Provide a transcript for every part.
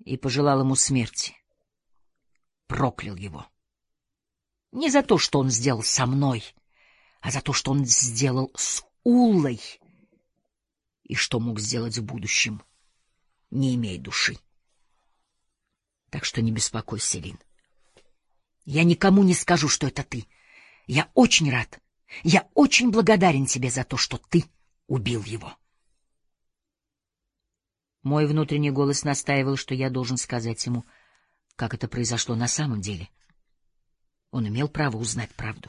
и пожелал ему смерти. Проклял его. Не за то, что он сделал со мной, а за то, что он сделал с Уллой, и что мог сделать в будущем, не имея души. Так что не беспокойся, Лин. Я никому не скажу, что это ты. Я очень рад. Я очень благодарен тебе за то, что ты убил его. Мой внутренний голос настаивал, что я должен сказать ему, как это произошло на самом деле. Он имел право узнать правду.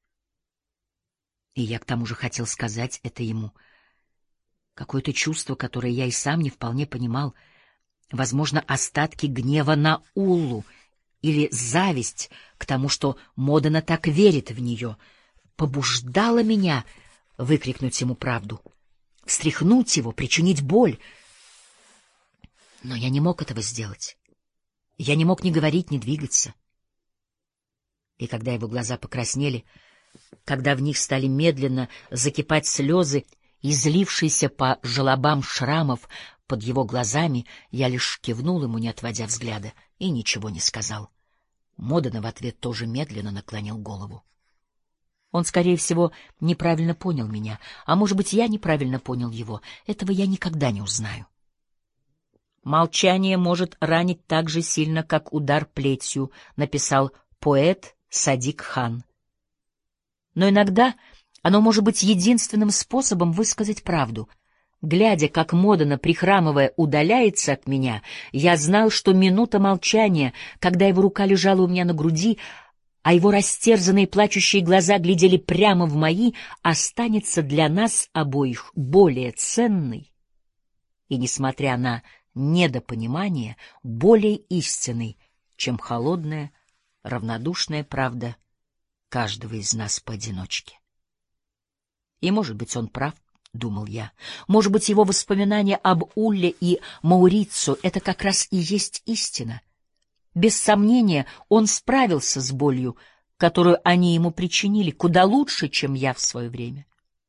И я к тому же хотел сказать это ему. Какое-то чувство, которое я и сам не вполне понимал, возможно, остатки гнева на Уллу или зависть к тому, что Модена так верит в нее, побуждало меня выкрикнуть ему правду, встряхнуть его, причинить боль. Но я не мог этого сделать. Я не мог ни говорить, ни двигаться. И когда его глаза покраснели, когда в них стали медленно закипать слезы, излившиеся по желобам шрамов под его глазами, я лишь кивнул ему, не отводя взгляда, и ничего не сказал. Модена в ответ тоже медленно наклонил голову. Он, скорее всего, неправильно понял меня, а может быть, я неправильно понял его. Этого я никогда не узнаю. «Молчание может ранить так же сильно, как удар плетью», — написал поэт Садик Хан. Но иногда оно может быть единственным способом высказать правду. Глядя, как Модена, прихрамывая, удаляется от меня, я знал, что минута молчания, когда его рука лежала у меня на груди, а его растерзанные плачущие глаза глядели прямо в мои, останется для нас обоих более ценной и, несмотря на недопонимание, более истинной, чем холодная, равнодушная правда каждого из нас поодиночке. И, может быть, он прав, — думал я. Может быть, его воспоминания об Улле и Маурицио — это как раз и есть истина. Без сомнения, он справился с болью, которую они ему причинили, куда лучше, чем я в свое время.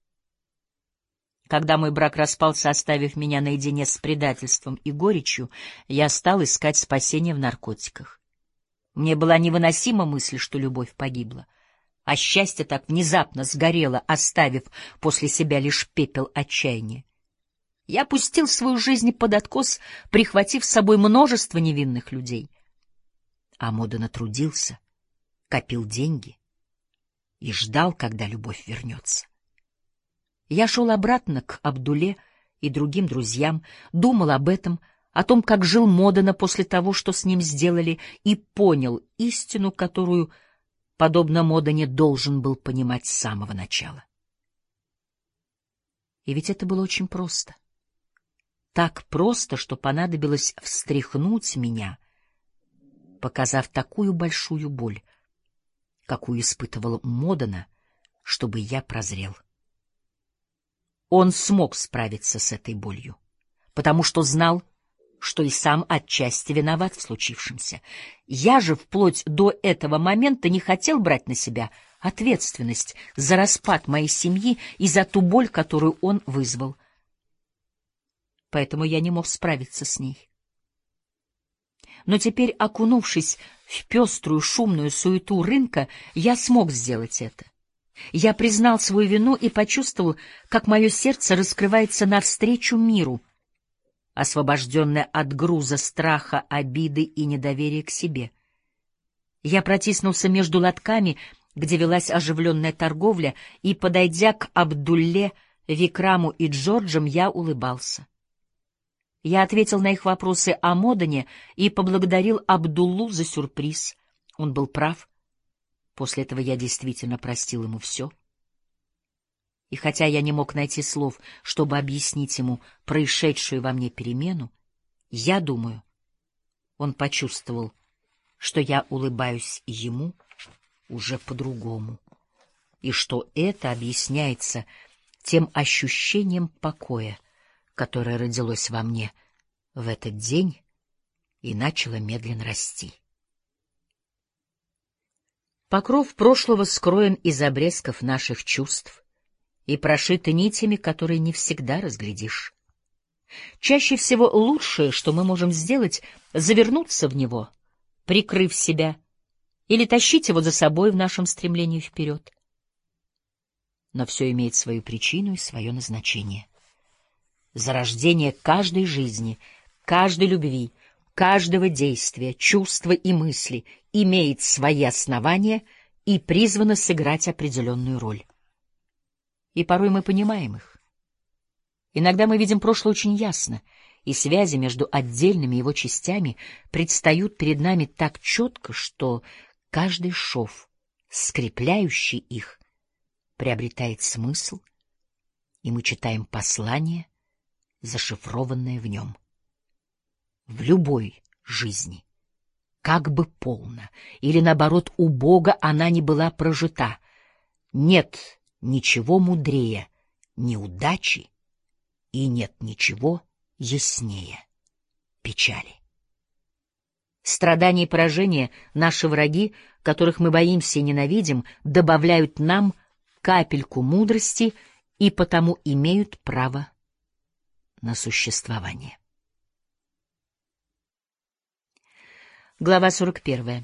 Когда мой брак распался, оставив меня наедине с предательством и горечью, я стал искать спасения в наркотиках. Мне была невыносима мысль, что любовь погибла, а счастье так внезапно сгорело, оставив после себя лишь пепел отчаяния. Я пустил свою жизнь под откос, прихватив с собой множество невинных людей. А Модена трудился, копил деньги и ждал, когда любовь вернется. Я шел обратно к Абдулле и другим друзьям, думал об этом, о том, как жил Модена после того, что с ним сделали, и понял истину, которую, подобно Модене, должен был понимать с самого начала. И ведь это было очень просто. Так просто, что понадобилось встряхнуть меня, показав такую большую боль, какую испытывал Модена, чтобы я прозрел. Он смог справиться с этой болью, потому что знал, что и сам отчасти виноват в случившемся. Я же вплоть до этого момента не хотел брать на себя ответственность за распад моей семьи и за ту боль, которую он вызвал. Поэтому я не мог справиться с ней. Но теперь, окунувшись в пеструю шумную суету рынка, я смог сделать это. Я признал свою вину и почувствовал, как мое сердце раскрывается навстречу миру, освобожденное от груза страха, обиды и недоверия к себе. Я протиснулся между лотками, где велась оживленная торговля, и, подойдя к Абдулле, Викраму и Джорджам, я улыбался. Я ответил на их вопросы о Модене и поблагодарил Абдуллу за сюрприз. Он был прав. После этого я действительно простил ему все. И хотя я не мог найти слов, чтобы объяснить ему происшедшую во мне перемену, я думаю, он почувствовал, что я улыбаюсь ему уже по-другому, и что это объясняется тем ощущением покоя, которое родилось во мне в этот день и начало медленно расти. Покров прошлого скроен из обрезков наших чувств и прошит нитями, которые не всегда разглядишь. Чаще всего лучшее, что мы можем сделать, завернуться в него, прикрыв себя, или тащить его за собой в нашем стремлении вперед. Но все имеет свою причину и свое назначение. Зарождение каждой жизни, каждой любви, каждого действия, чувства и мысли имеет свои основания и призвано сыграть определенную роль. И порой мы понимаем их. Иногда мы видим прошлое очень ясно, и связи между отдельными его частями предстают перед нами так четко, что каждый шов, скрепляющий их, приобретает смысл, и мы читаем послание, зашифрованное в нем. В любой жизни, как бы полно или, наоборот, убого она не была прожита, нет ничего мудрее неудачи, и нет ничего яснее печали. Страдания и поражения, наши враги, которых мы боимся и ненавидим, добавляют нам капельку мудрости и потому имеют право на существование. Глава 41.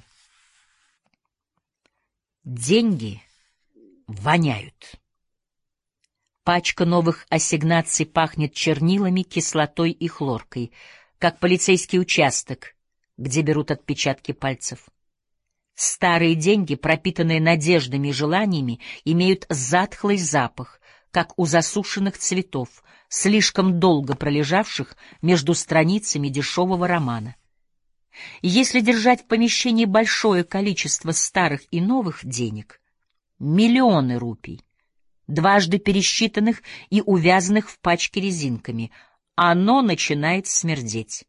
Деньги воняют. Пачка новых ассигнаций пахнет чернилами, кислотой и хлоркой, как полицейский участок, где берут отпечатки пальцев. Старые деньги, пропитанные надеждами и желаниями, имеют затхлый запах, как у засушенных цветов, слишком долго пролежавших между страницами дешевого романа. Если держать в помещении большое количество старых и новых денег, миллионы рупий, дважды пересчитанных и увязанных в пачке резинками, оно начинает смердеть.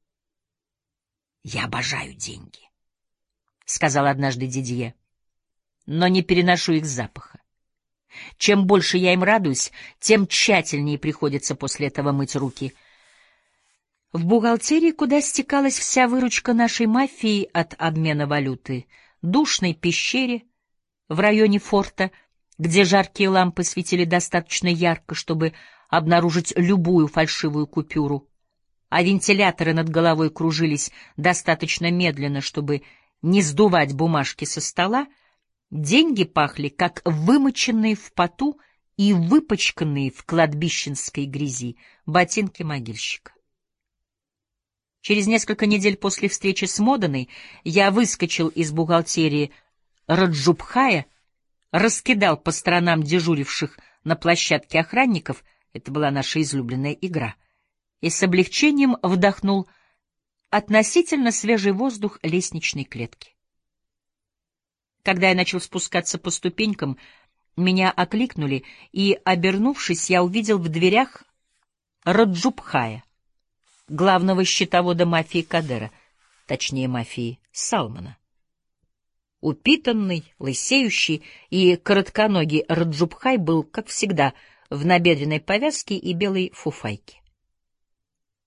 «Я обожаю деньги», — сказал однажды Дидье, — «но не переношу их запаха. Чем больше я им радуюсь, тем тщательнее приходится после этого мыть руки». В бухгалтерии, куда стекалась вся выручка нашей мафии от обмена валюты, душной пещере в районе форта, где жаркие лампы светили достаточно ярко, чтобы обнаружить любую фальшивую купюру, а вентиляторы над головой кружились достаточно медленно, чтобы не сдувать бумажки со стола, деньги пахли, как вымоченные в поту и выпачканные в кладбищенской грязи ботинки могильщика. Через несколько недель после встречи с Моданой я выскочил из бухгалтерии Раджубхая, раскидал по сторонам дежуривших на площадке охранников, это была наша излюбленная игра, и с облегчением вдохнул относительно свежий воздух лестничной клетки. Когда я начал спускаться по ступенькам, меня окликнули, и, обернувшись, я увидел в дверях Раджубхая, главного счетовода мафии Кадера, точнее мафии Салмана. Упитанный, лысеющий и коротконогий Раджубхай был, как всегда, в набедренной повязке и белой фуфайке.